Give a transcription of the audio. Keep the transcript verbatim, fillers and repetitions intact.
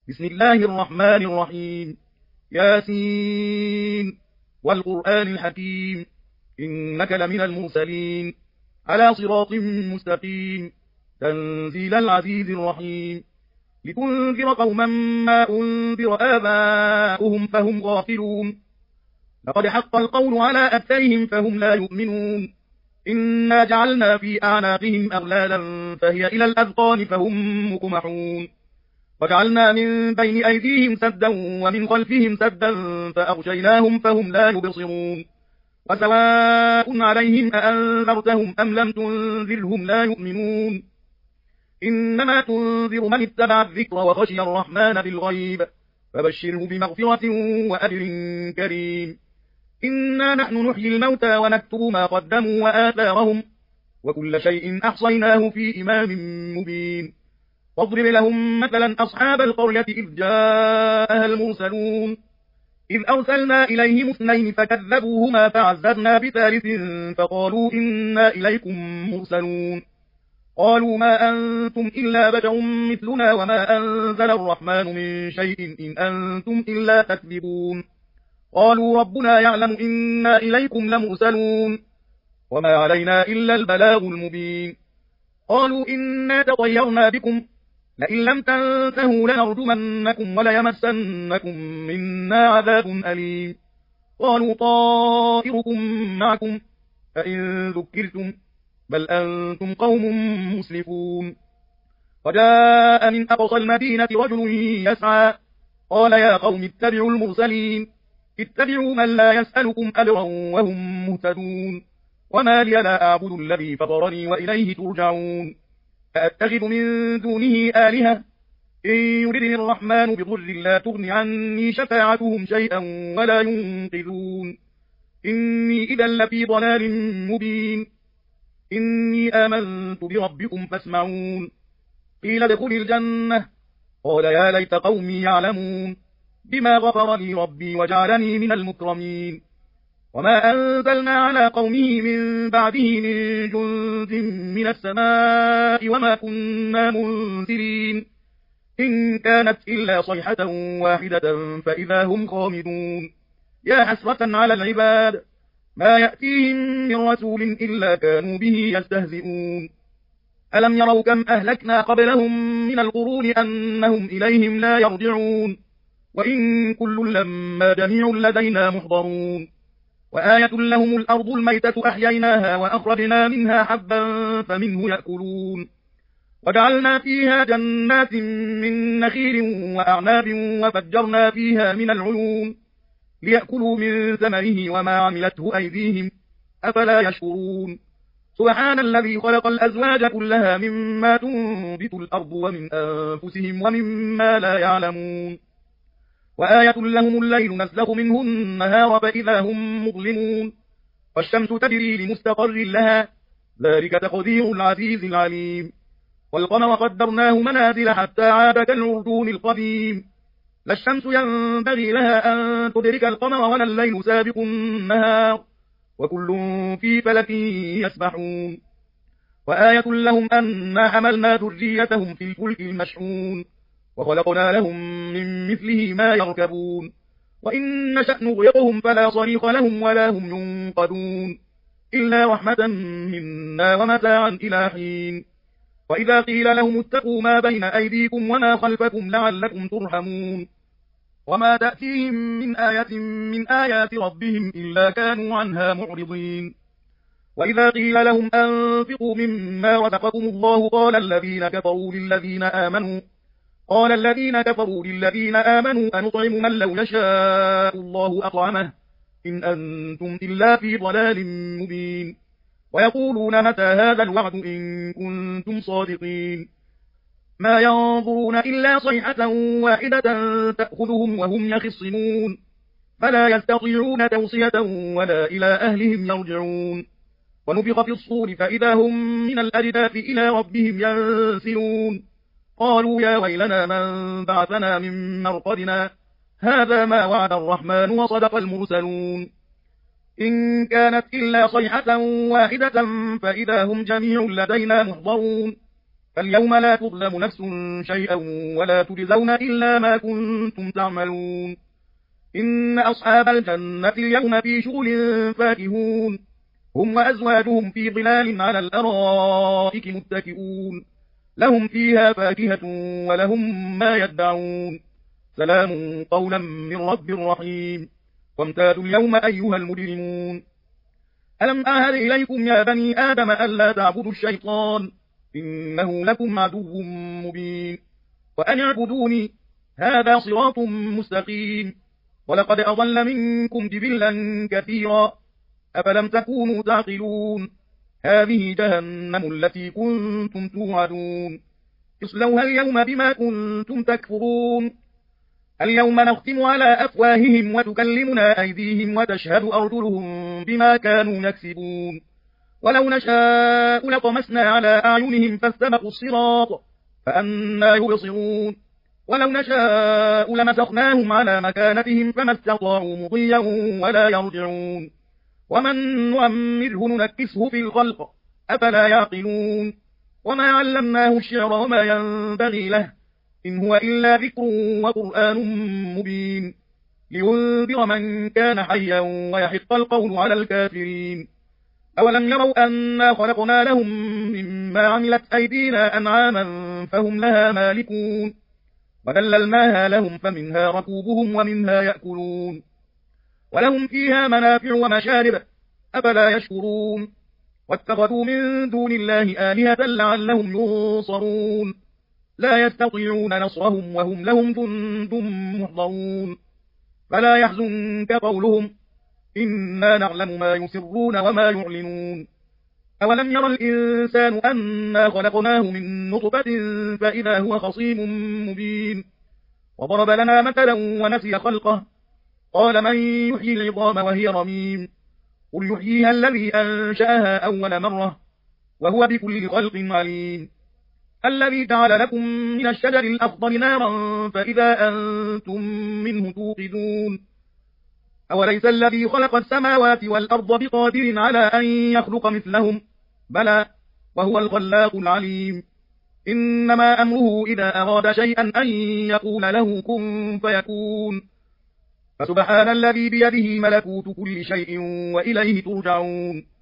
بسم الله الرحمن الرحيم. ياسين والقرآن الحكيم إنك لمن المرسلين على صراط مستقيم تنزيل العزيز الرحيم لتنذر قوما ما أنذر آباؤهم فهم غافلون لقد حق القول على أكثرهم فهم لا يؤمنون إنا جعلنا في أعناقهم أغلالا فهي إلى الأذقان فهم مقمحون وجعلنا من بين أيديهم سدا ومن خلفهم سدا فأغشيناهم فهم لا يبصرون وسواء عليهم أأنذرتهم أم لم تنذرهم لا يؤمنون إنما تنذر من اتبع الذكر وخشي الرحمن بالغيب فبشره بمغفرة وأجر كريم. إنا نحن نحيي الموتى ونكتب ما قدموا وآثارهم وكل شيء أحصيناه في إمام مبين. واضرب لهم مثلا أصحاب القرية إذ جاءها المرسلون إذ أرسلنا إليهم اثنين فكذبوهما فعززنا بثالث فقالوا إنا إليكم مرسلون قالوا ما أنتم إلا بشر مثلنا وما أنزل الرحمن من شيء إن أنتم إلا تكذبون قالوا ربنا يعلم إنا إليكم لمرسلون وما علينا إلا البلاغ المبين قالوا إنا تطيرنا بكم لئن لم تنتهوا لنرجمنكم وليمسنكم منا عذاب أليم قالوا طائركم معكم فإن ذكرتم بل أنتم قوم مسرفون وجاء من أقصى المدينة رجل يسعى قال يا قوم اتبعوا المرسلين اتبعوا من لا يسألكم أجرا وهم مهتدون وما لي لا أعبد الذي فطرني وإليه ترجعون فأتخذ من دونه آلهة إن يردني الرحمن بضر لا تغن عني شفاعتهم شيئا ولا ينقذون إني إذا لفي ضلال مبين إني آمنت بربكم فاسمعون قيل ادخل الجنة قال يا ليت قومي يعلمون بما غفر لي ربي وجعلني من المكرمين وما أنزلنا على قومه من بعده من جند من السماء وما كنا منزلين إن كانت إلا صيحة واحدة فإذا هم خامدون يا حسرة على العباد ما يأتيهم من رسول إلا كانوا به يستهزئون ألم يروا كم أهلكنا قبلهم من القرون أنهم إليهم لا يرجعون وإن كل لما جميع لدينا محضرون وآية لهم الأرض الميتة أحييناها وأخرجنا منها حبا فمنه يأكلون وجعلنا فيها جنات من نخيل وأعناب وفجرنا فيها من العيون ليأكلوا من ثمره وما عملته أيديهم أفلا يشكرون سبحان الذي خلق الأزواج كلها مما تنبت الأرض ومن أنفسهم ومما لا يعلمون وآية لهم الليل نسلخ منه النهار فإذا هم مظلمون والشمس تجري لمستقر لها ذلك تقدير العزيز العليم والقمر قدرناه منازل حتى عاد كالعرجون القديم لا الشمس ينبغي لها أن تدرك القمر ولا الليل سابق النهار وكل في فلك يسبحون وآية لهم أنا حملنا ذريتهم في الفلك المشحون وخلقنا لهم من مثله ما يركبون وإن نشأ نغرقهم فلا صريخ لهم ولا هم ينقذون إلا رحمة منا ومتاعا إلى حين وإذا قيل لهم اتقوا ما بين أيديكم وما خلفكم لعلكم ترحمون وما تأتيهم من آية من آيات ربهم إلا كانوا عنها معرضين وإذا قيل لهم أنفقوا مما رزقكم الله قال الذين كفروا للذين آمنوا قال الذين كفروا للذين آمنوا أنطعم من لو يشاء الله أطعمه إن أنتم إلا في ضلال مبين ويقولون متى هذا الوعد إن كنتم صادقين ما ينظرون إلا صيحة واحدة تأخذهم وهم يخصمون فلا يستطيعون توصية ولا إلى أهلهم يرجعون ونفخ في الصور فإذا هم من الأجداث إلى ربهم ينسلون قالوا يا ويلنا من بعثنا من مرقدنا هذا ما وعد الرحمن وصدق المرسلون إن كانت إلا صيحة واحدة فإذا هم جميع لدينا محضرون فاليوم لا تظلم نفس شيئا ولا تجزون إلا ما كنتم تعملون إن أصحاب الجنة اليوم في شغل فاكهون هم وأزواجهم في ظلال على الأرائك متكئون لهم فيها فاكهة ولهم ما يدعون سلام قولا من رب رحيم وامتازوا اليوم أيها المجرمون ألم أعهد إليكم يا بني آدم ألا تعبدوا الشيطان إنه لكم عدو مبين وأن اعبدوني هذا صراط مستقيم ولقد أضل منكم جبلا كثيرا أفلم تكونوا تعقلون هذه جهنم التي كنتم توعدون اصلوها اليوم بما كنتم تكفرون اليوم نختم على أفواههم وتكلمنا أيديهم وتشهد أرجلهم بما كانوا يكسبون ولو نشاء لطمسنا على أعينهم فاستبقوا الصراط فأنى يبصرون ولو نشاء لمسخناهم على مكانتهم فما استطاعوا مضيا ولا يرجعون ومن نؤمره ننكسه في الخلق أفلا يعقلون وما علمناه الشعر وما ينبغي له إن هو إلا ذكر وقرآن مبين لينذر من كان حيا ويحق القول على الكافرين أولم يروا أنا خلقنا لهم مما عملت أيدينا أنعاما فهم لها مالكون وذللناها لهم فمنها ركوبهم ومنها يأكلون ولهم فيها منافع ومشارب أفلا يشكرون واتخذوا من دون الله آلهة لعلهم ينصرون لا يستطيعون نصرهم وهم لهم جند محضرون فلا يحزنك قولهم إنا نعلم ما يسرون وما يعلنون أولم يرى الإنسان أنا خلقناه من نطفة فإذا هو خصيم مبين وضرب لنا مثلا ونسي خلقه قال من يحيي العظام وهي رميم قل يحييها الذي أنشأها أول مرة وهو بكل خلق عليم الذي جعل لكم من الشجر الأخضر نارا فإذا أنتم منه توقدون أوليس الذي خلق السماوات والأرض بقادر على أن يخلق مثلهم بلى وهو الخلاق العليم إنما أمره إذا أراد شيئا أن يقول له كن فيكون فسبحان الذي بيده ملكوت كل شيء وإليه ترجعون